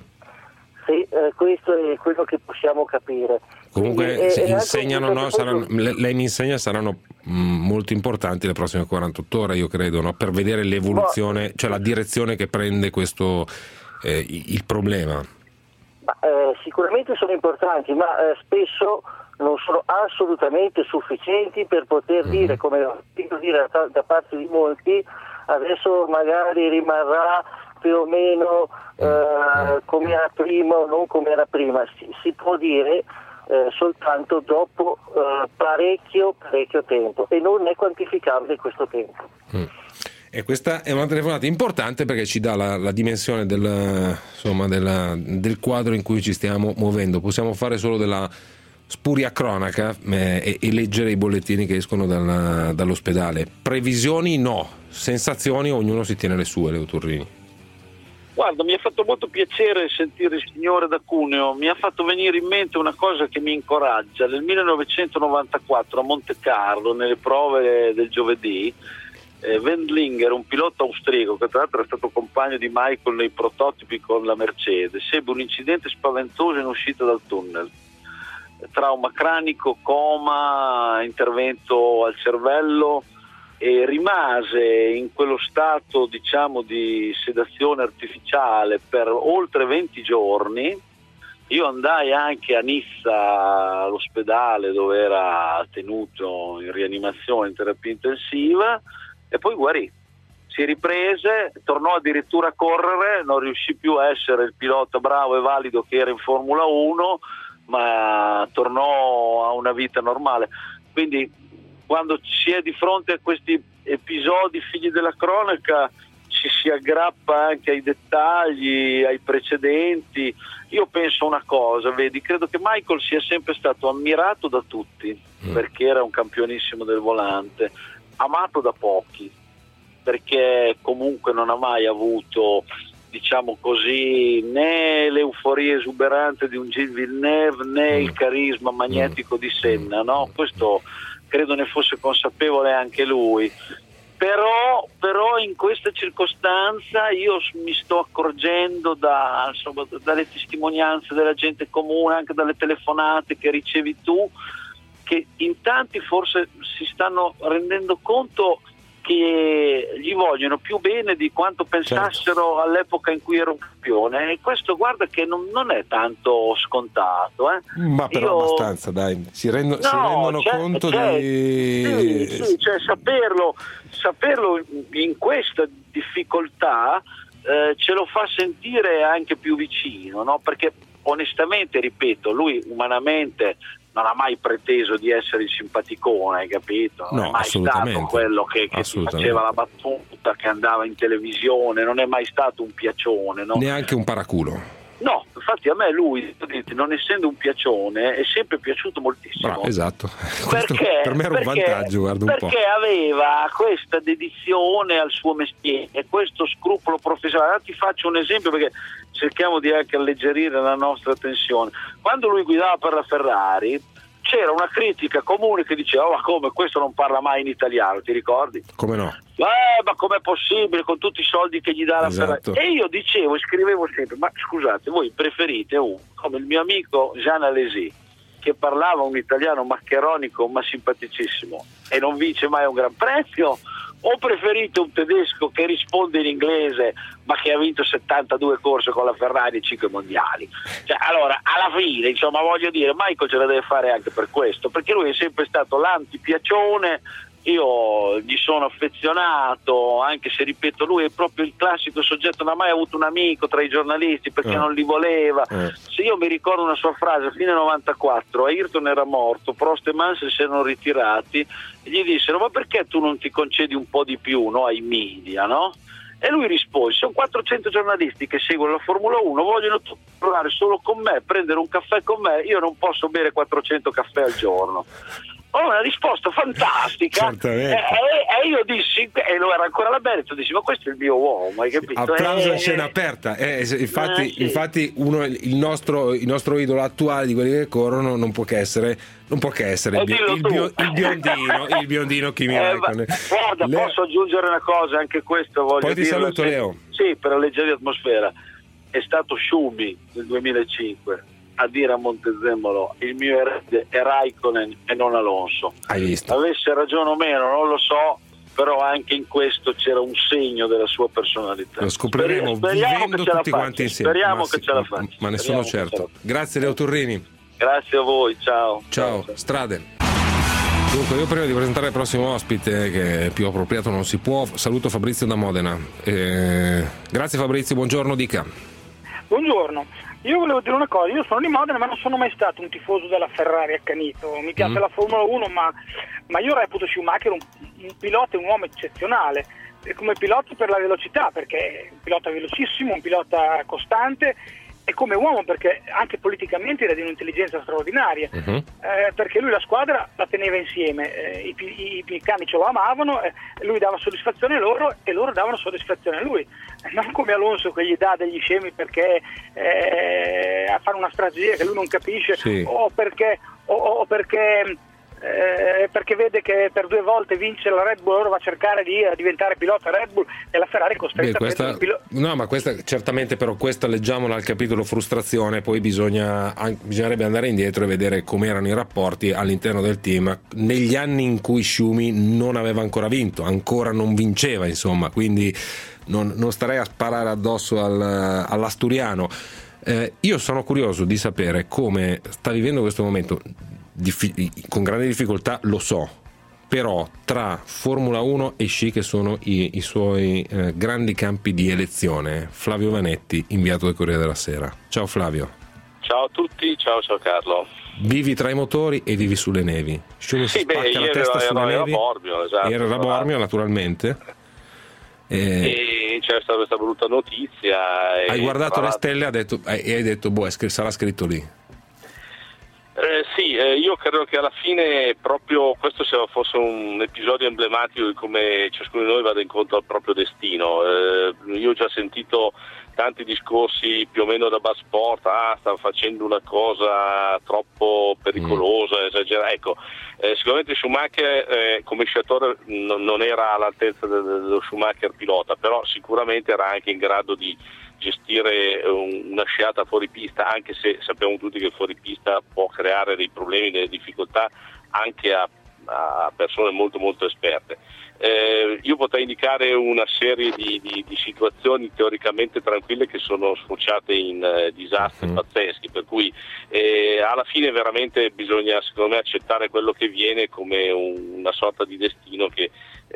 Questo è quello che possiamo capire. Comunque insegnano, lei mi insegna, saranno molto importanti le prossime 48 ore, io credo, no? Per vedere l'evoluzione, cioè la direzione che prende questo il problema. Sicuramente sono importanti, ma spesso non sono assolutamente sufficienti per poter dire, come ho sentito dire da parte di molti, adesso magari rimarrà più o meno come era prima o non come era prima. Si può dire soltanto dopo parecchio tempo, e non è quantificabile questo tempo. E questa è una telefonata importante perché ci dà la dimensione del quadro in cui ci stiamo muovendo. Possiamo fare solo della spuria cronaca e leggere i bollettini che escono dall'ospedale. Previsioni no, sensazioni ognuno si tiene le sue, Leo Turrini. Guarda, mi ha fatto molto piacere sentire il signore da Cuneo, mi ha fatto venire in mente una cosa che mi incoraggia. Nel 1994 a Monte Carlo, nelle prove del giovedì, Wendlinger, un pilota austriaco che tra l'altro è stato compagno di Michael nei prototipi con la Mercedes, ebbe un incidente spaventoso in uscita dal tunnel. Trauma cranico, coma, intervento al cervello, e rimase in quello stato, diciamo, di sedazione artificiale per oltre 20 giorni. Io andai anche a Nizza, all'ospedale dove era tenuto in rianimazione, in terapia intensiva, e poi guarì. si riprese, tornò addirittura a correre, non riuscì più a essere il pilota bravo e valido che era in Formula 1, ma tornò a una vita normale. Quindi quando si è di fronte a questi episodi figli della cronaca ci si aggrappa anche ai dettagli, ai precedenti. Io penso una cosa, vedi, credo che Michael sia sempre stato ammirato da tutti perché era un campionissimo del volante, amato da pochi perché comunque non ha mai avuto, diciamo così, né l'euforia esuberante di un Gilles Villeneuve né il carisma magnetico di Senna, no? Questo credo ne fosse consapevole anche lui. Però in questa circostanza io mi sto accorgendo dalle testimonianze della gente comune, anche dalle telefonate che ricevi tu, che in tanti forse si stanno rendendo conto che gli vogliono più bene di quanto pensassero all'epoca in cui era un campione, e questo guarda che non è tanto scontato. Ma però abbastanza, dai, si rendono conto di... Sì, cioè saperlo in questa difficoltà ce lo fa sentire anche più vicino, no? Perché onestamente, ripeto, lui umanamente non ha mai preteso di essere il simpaticone, hai capito? Non è mai stato quello che ti faceva la battuta, che andava in televisione, non è mai stato un piacione, no? Neanche un paraculo. No, infatti a me lui, non essendo un piacione, è sempre piaciuto moltissimo. Bravo, esatto. Perché? Per me era un vantaggio, guarda un po'. Perché aveva questa dedizione al suo mestiere, questo scrupolo professionale. Ti faccio un esempio perché cerchiamo di anche alleggerire la nostra tensione. Quando lui guidava per la Ferrari c'era una critica comune che diceva: ma come, questo non parla mai in italiano, ti ricordi? Come no? Ma com'è possibile con tutti i soldi che gli dà la Ferrari? E io dicevo e scrivevo sempre: ma scusate, voi preferite uno come il mio amico Jean Alesi, che parlava un italiano maccheronico ma simpaticissimo e non vince mai un gran premio, o preferite un tedesco che risponde in inglese ma che ha vinto 72 corse con la Ferrari e 5 mondiali? Cioè, allora, alla fine, insomma, voglio dire, Michael ce la deve fare anche per questo, perché lui è sempre stato l'antipiacione. Io gli sono affezionato, anche se, ripeto, lui è proprio il classico soggetto, non ha mai avuto un amico tra i giornalisti perché non li voleva. Se io mi ricordo una sua frase a fine 94, Ayrton era morto, Prost e Mansell si erano ritirati e gli dissero: ma perché tu non ti concedi un po' di più, no, ai media, no? E lui rispose: sono 400 giornalisti che seguono la Formula 1, vogliono parlare solo con me, prendere un caffè con me, io non posso bere 400 caffè al giorno. Una risposta fantastica, e io dissi, e lo era ancora l'Alberto, dissi: ma questo è il mio uomo, hai capito? Applauso a scena aperta. Infatti il nostro idolo attuale di quelli che corrono non può che essere il biondino Kimi Räikkönen. Guarda, posso aggiungere una cosa, anche questo voglio dire. Poi ti saluto, Leo. Sì, per alleggerire l'atmosfera. È stato Schumi nel 2005 a dire a Montezemolo: il mio erede è Räikkönen e non Alonso. Hai visto? Avesse ragione o meno non lo so, però anche in questo c'era un segno della sua personalità. Lo scopriremo vivendo tutti quanti insieme. Speriamo che ce la faccia. Ma ne sono certo. Grazie Leo Turrini. Grazie a voi, ciao. Ciao. Strade. Dunque, io prima di presentare il prossimo ospite, che è più appropriato non si può, saluto Fabrizio da Modena. Grazie Fabrizio, buongiorno, dica. Buongiorno. Io volevo dire una cosa: io sono di Modena ma non sono mai stato un tifoso della Ferrari accanito, mi piace la Formula 1 ma io reputo Schumacher un pilota e un uomo eccezionale, come pilota per la velocità, perché è un pilota velocissimo, un pilota costante, e come uomo perché anche politicamente era di un'intelligenza straordinaria, perché lui la squadra la teneva insieme, i meccanici lo amavano, lui dava soddisfazione a loro e loro davano soddisfazione a lui, non come Alonso che gli dà degli scemi perché a fare una strategia che lui non capisce, sì. o perché vede che per 2 volte vince la Red Bull, allora va a cercare di diventare pilota Red Bull, e la Ferrari è costretta a prendere un pilota. No, ma questa certamente, però questa leggiamola al capitolo frustrazione, poi bisognerebbe andare indietro e vedere come erano i rapporti all'interno del team negli anni in cui Schumi non aveva ancora vinto, ancora non vinceva, insomma, quindi non starei a sparare addosso all'asturiano. Io sono curioso di sapere come sta vivendo questo momento. Con grande difficoltà, lo so, però tra Formula 1 e sci, che sono i suoi grandi campi di elezione. Flavio Vanetti, inviato del Corriere della Sera. Ciao Flavio. Ciao a tutti, ciao Carlo. Vivi tra i motori e vivi sulle nevi. Sciumi si spacca la testa sulle nevi. Era da Bormio, naturalmente. E c'è stata questa brutta notizia. Hai guardato le stelle e hai detto, sarà scritto lì. Sì, io credo che alla fine proprio questo sia forse un episodio emblematico di come ciascuno di noi vada incontro al proprio destino. Io ho già sentito tanti discorsi più o meno da bus sport, stava facendo una cosa troppo pericolosa, esagerata. Ecco, sicuramente Schumacher come sciatore non era all'altezza dello Schumacher pilota, però sicuramente era anche in grado di gestire una sciata fuori pista, anche se sappiamo tutti che fuori pista può creare dei problemi, delle difficoltà anche a persone molto molto esperte. Io potrei indicare una serie di situazioni teoricamente tranquille che sono sfociate in disastri pazzeschi, per cui alla fine veramente bisogna, secondo me, accettare quello che viene come una sorta di destino che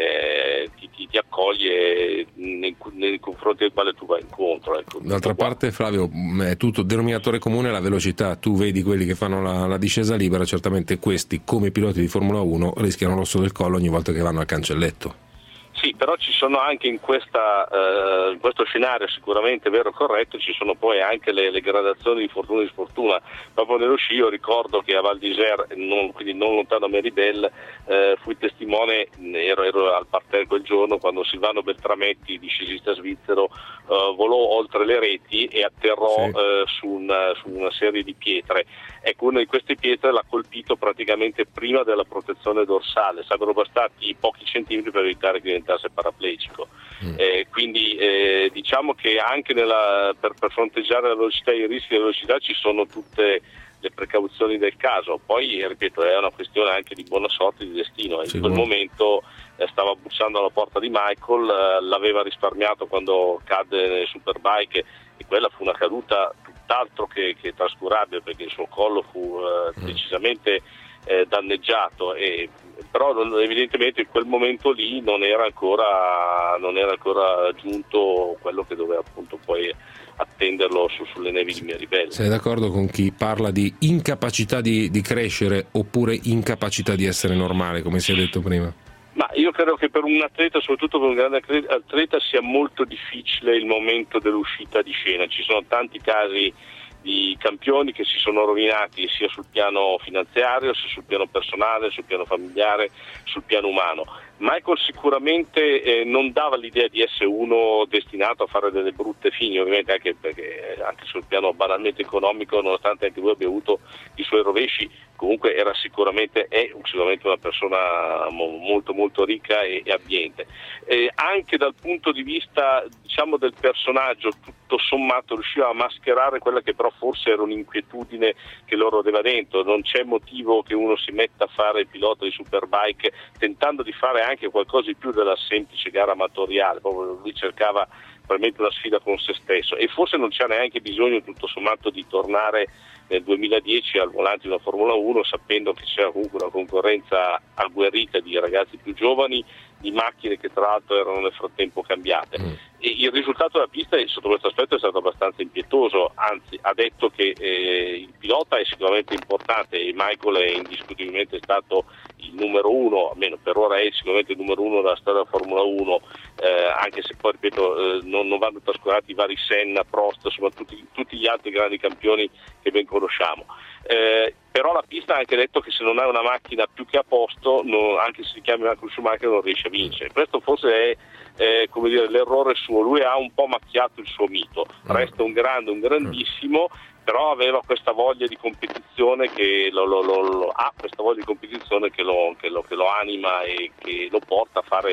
ti accoglie nei confronti del quale tu vai incontro. Ecco. D'altra parte, Flavio, è tutto denominatore comune la velocità. Tu vedi quelli che fanno la discesa libera, certamente questi, come piloti di Formula 1, rischiano l'osso del collo ogni volta che vanno al cancelletto. Sì, però ci sono anche in questo scenario sicuramente vero e corretto, ci sono poi anche le gradazioni di fortuna e di sfortuna. Proprio nello sci io ricordo che a Val d'Isère, quindi non lontano da Meribel, fui testimone, ero al parterre quel giorno quando Silvano Beltrametti, discesista svizzero, volò oltre le reti e atterrò su una serie di pietre. Ecco, una di queste pietre l'ha colpito praticamente prima della protezione dorsale, sarebbero bastati pochi centimetri per evitare che diventasse paraplegico. Quindi diciamo che anche per fronteggiare la velocità e i rischi della velocità ci sono tutte le precauzioni del caso. Poi, ripeto, è una questione anche di buona sorte e di destino. In quel momento stava bussando alla porta di Michael, l'aveva risparmiato quando cadde nel Superbike, e quella fu una caduta tutt'altro che trascurabile, perché il suo collo fu decisamente danneggiato, però evidentemente in quel momento lì non era ancora giunto quello che doveva appunto poi attenderlo sulle nevi di Meribel. Sei d'accordo con chi parla di incapacità di crescere oppure incapacità di essere normale, come si è detto prima? Ma io credo che per un atleta, soprattutto per un grande atleta, sia molto difficile il momento dell'uscita di scena. Ci sono tanti casi di campioni che si sono rovinati sia sul piano finanziario, sia sul piano personale, sul piano familiare, sul piano umano. Michael sicuramente non dava l'idea di essere uno destinato a fare delle brutte fine, ovviamente anche perché anche sul piano banalmente economico, nonostante anche lui abbia avuto i suoi rovesci, comunque è sicuramente una persona molto molto ricca e abbiente. Anche dal punto di vista, diciamo, del personaggio, tutto sommato riusciva a mascherare quella che però forse era un'inquietudine che lo rodeva dentro. Non c'è motivo che uno si metta a fare il pilota di Superbike tentando di fare anche qualcosa di più della semplice gara amatoriale. Proprio lui cercava probabilmente una sfida con se stesso, e forse non c'è neanche bisogno tutto sommato di tornare nel 2010 al volante di una Formula 1, sapendo che c'era comunque una concorrenza agguerrita di ragazzi più giovani, di macchine che tra l'altro erano nel frattempo cambiate. E il risultato della pista sotto questo aspetto è stato abbastanza impietoso, anzi ha detto che il pilota è sicuramente importante e Michael è indiscutibilmente stato il numero uno, almeno per ora è sicuramente il numero uno della storia della Formula 1, anche se poi ripeto non vanno trascurati i vari Senna, Prost, insomma tutti gli altri grandi campioni che ben conosciamo. Però la pista ha anche detto che se non hai una macchina più che a posto, anche se si chiami Michael Schumacher, non riesce a vincere. Questo forse è come dire, l'errore suo. Lui ha un po' macchiato il suo mito, resta un grandissimo, però aveva questa voglia di competizione che ha questa voglia di competizione che lo anima e che lo porta a fare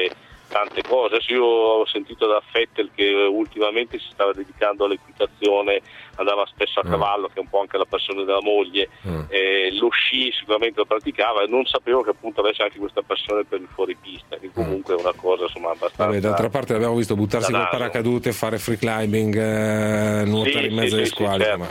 tante cose. Adesso io ho sentito da Vettel che ultimamente si stava dedicando all'equitazione, andava spesso a cavallo, che è un po' anche la passione della moglie, lo sci sicuramente lo praticava, e non sapevo che appunto avesse anche questa passione per il fuoripista, che comunque è una cosa insomma abbastanza. Vabbè, d'altra parte l'abbiamo visto buttarsi col paracadute, fare free climbing, nuotare in mezzo alle squali, certo.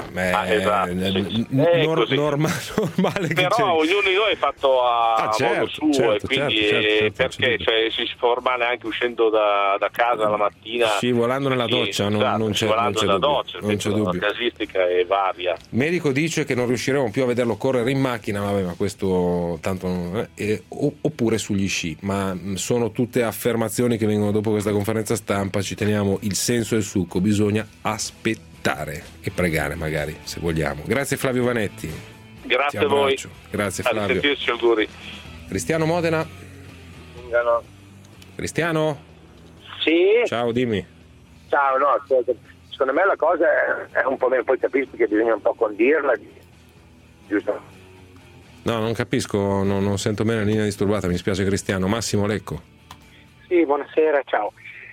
Normale che però ognuno di noi è fatto a modo suo, e quindi perché cioè, si può male anche uscendo da casa la mattina, scivolando nella doccia, non c'è dubbio. La casistica è varia. Il medico dice che non riusciremo più a vederlo correre in macchina, vabbè, ma questo tanto oppure sugli sci, ma sono tutte affermazioni che vengono dopo questa conferenza stampa. Ci teniamo il senso e il succo, bisogna aspettare e pregare magari, se vogliamo. Grazie Flavio Vanetti. Grazie a voi. Grazie Flavio. A risentirci, auguri. Cristiano Modena. Cristiano? Sì? Ciao, dimmi. Ciao, no, secondo me la cosa è un po' meno, poi capisco che bisogna un po' condirla, giusto? No, non capisco, non sento bene la linea disturbata, mi spiace Cristiano. Massimo Lecco. Sì, buonasera, ciao.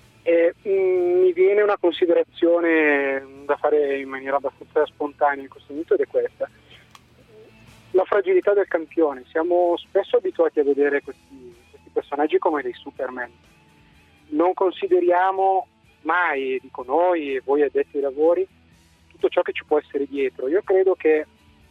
Mi viene una considerazione da fare in maniera abbastanza spontanea in questo momento, ed è questa. La fragilità del campione. Siamo spesso abituati a vedere questi personaggi come dei Superman. Non consideriamo mai, dico noi e voi addetti ai lavori, tutto ciò che ci può essere dietro. Io credo che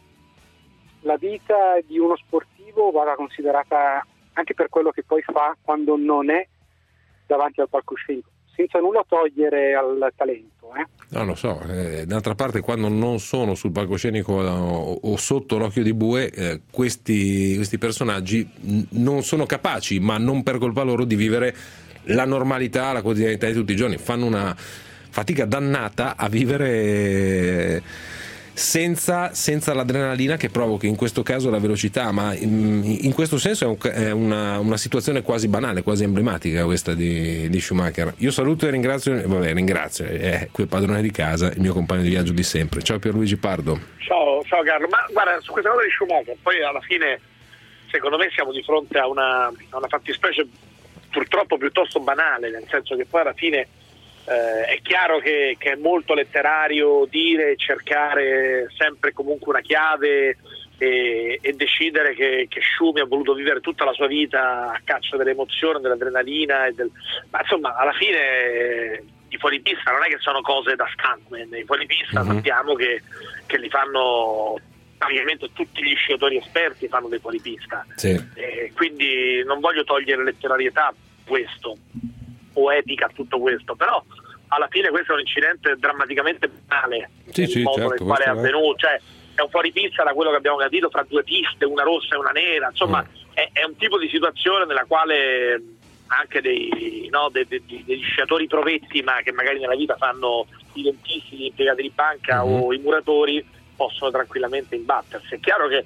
la vita di uno sportivo vada considerata anche per quello che poi fa quando non è davanti al palcoscenico, senza nulla togliere al talento. No, lo so, d'altra parte quando non sono sul palcoscenico o sotto l'occhio di bue, questi personaggi non sono capaci, ma non per colpa loro, di vivere la normalità, la quotidianità di tutti i giorni. Fanno una fatica dannata a vivere senza l'adrenalina che provoca in questo caso la velocità, ma in questo senso è una situazione quasi banale, quasi emblematica questa di Schumacher. Io saluto e ringrazio quel padrone di casa, il mio compagno di viaggio di sempre. Ciao Pierluigi Pardo. Ciao Carlo, ma guarda, su questa cosa di Schumacher poi alla fine secondo me siamo di fronte a una fattispecie purtroppo piuttosto banale, nel senso che poi alla fine è chiaro che è molto letterario dire, cercare sempre comunque una chiave e decidere che Schumi ha voluto vivere tutta la sua vita a caccia dell'emozione, dell'adrenalina ma insomma alla fine i fuoripista non è che sono cose da stuntman, i fuoripista sappiamo che li fanno praticamente tutti gli sciatori esperti, fanno dei fuoripista, quindi non voglio togliere letterarietà a questo o etica a tutto questo, però alla fine questo è un incidente drammaticamente banale nel modo nel quale è avvenuto, cioè è un fuoripista, da quello che abbiamo capito, fra due piste, una rossa e una nera, insomma è un tipo di situazione nella quale anche degli sciatori provetti, ma che magari nella vita fanno i dentisti, gli impiegati di banca o i muratori, possono tranquillamente imbattersi. È chiaro che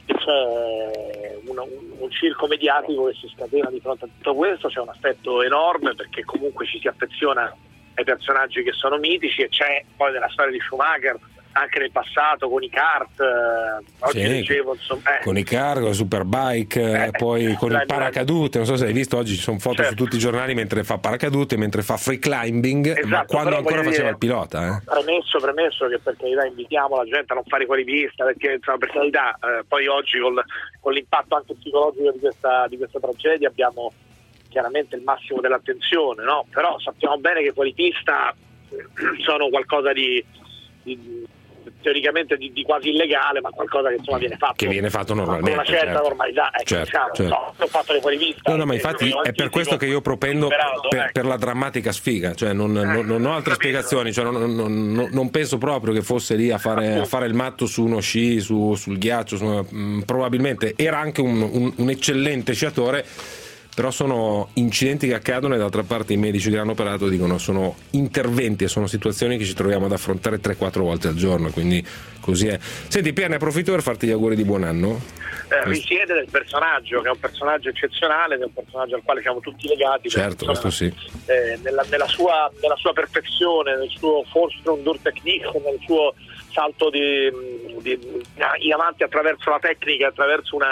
c'è un circo mediatico che si scatena di fronte a tutto questo, c'è un aspetto enorme perché comunque ci si affeziona ai personaggi che sono mitici, e c'è poi nella storia di Schumacher anche nel passato con i kart, oggi leggevo insomma, con i kart, con il superbike, poi con il paracadute, non so se hai visto, oggi ci sono foto su tutti i giornali mentre fa paracadute, mentre fa free climbing, ma quando ancora faceva il pilota. Premesso che per carità invitiamo la gente a non fare fuoripista, perché insomma, per carità poi oggi con l'impatto anche psicologico di questa tragedia abbiamo chiaramente il massimo dell'attenzione, no? Però sappiamo bene che fuoripista sono qualcosa di teoricamente di quasi illegale, ma qualcosa che insomma viene fatto normalmente, con una certa normalità, ho fatto le fuoripista. No, ma infatti è per questo che io propendo per la drammatica sfiga, cioè non ho altre spiegazioni, cioè non penso proprio che fosse lì a fare il matto su uno sci, sul ghiaccio, probabilmente era anche un eccellente sciatore, però sono incidenti che accadono, e d'altra parte i medici che hanno operato dicono sono interventi e sono situazioni che ci troviamo ad affrontare 3-4 volte al giorno, quindi così è. Senti Pier, ne approfitto per farti gli auguri di buon anno. Risiede del personaggio, che è un personaggio eccezionale, che è un personaggio al quale siamo tutti legati. Certo, questo sì. Nella sua perfezione, nel suo Vorsprung durch Technik, nel suo salto in avanti attraverso la tecnica, attraverso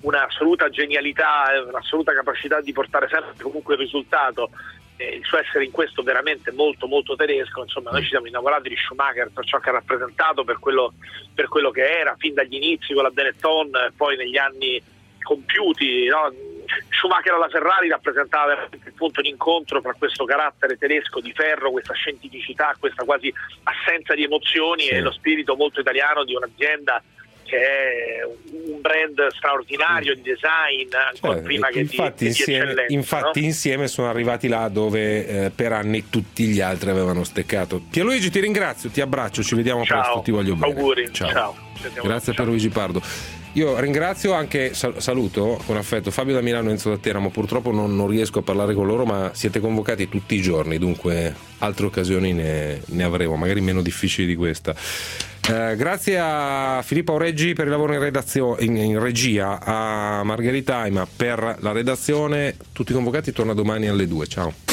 un'assoluta genialità, un'assoluta capacità di portare sempre comunque il risultato, il suo essere in questo veramente molto molto tedesco. Insomma, noi ci siamo innamorati di Schumacher per ciò che ha rappresentato, per quello che era fin dagli inizi con la Benetton, poi negli anni compiuti, no? Schumacher alla Ferrari rappresentava veramente il punto di incontro tra questo carattere tedesco di ferro, questa scientificità, questa quasi assenza di emozioni, e lo spirito molto italiano di un'azienda che è un brand straordinario di design, ancora prima che di eccellenza. Infatti, no? Insieme sono arrivati là dove per anni tutti gli altri avevano steccato. Pierluigi, ti ringrazio, ti abbraccio, ci vediamo presto, ti voglio bene. Auguri, ciao. Grazie Pierluigi Pardo. Io ringrazio anche, saluto con affetto Fabio da Milano e Enzo da Teramo. Purtroppo non riesco a parlare con loro, ma siete convocati tutti i giorni, dunque altre occasioni ne avremo, magari meno difficili di questa. Grazie a Filippo Aureggi per il lavoro in regia, a Margherita Aima per la redazione. Tutti convocati, torna domani alle 2. Ciao.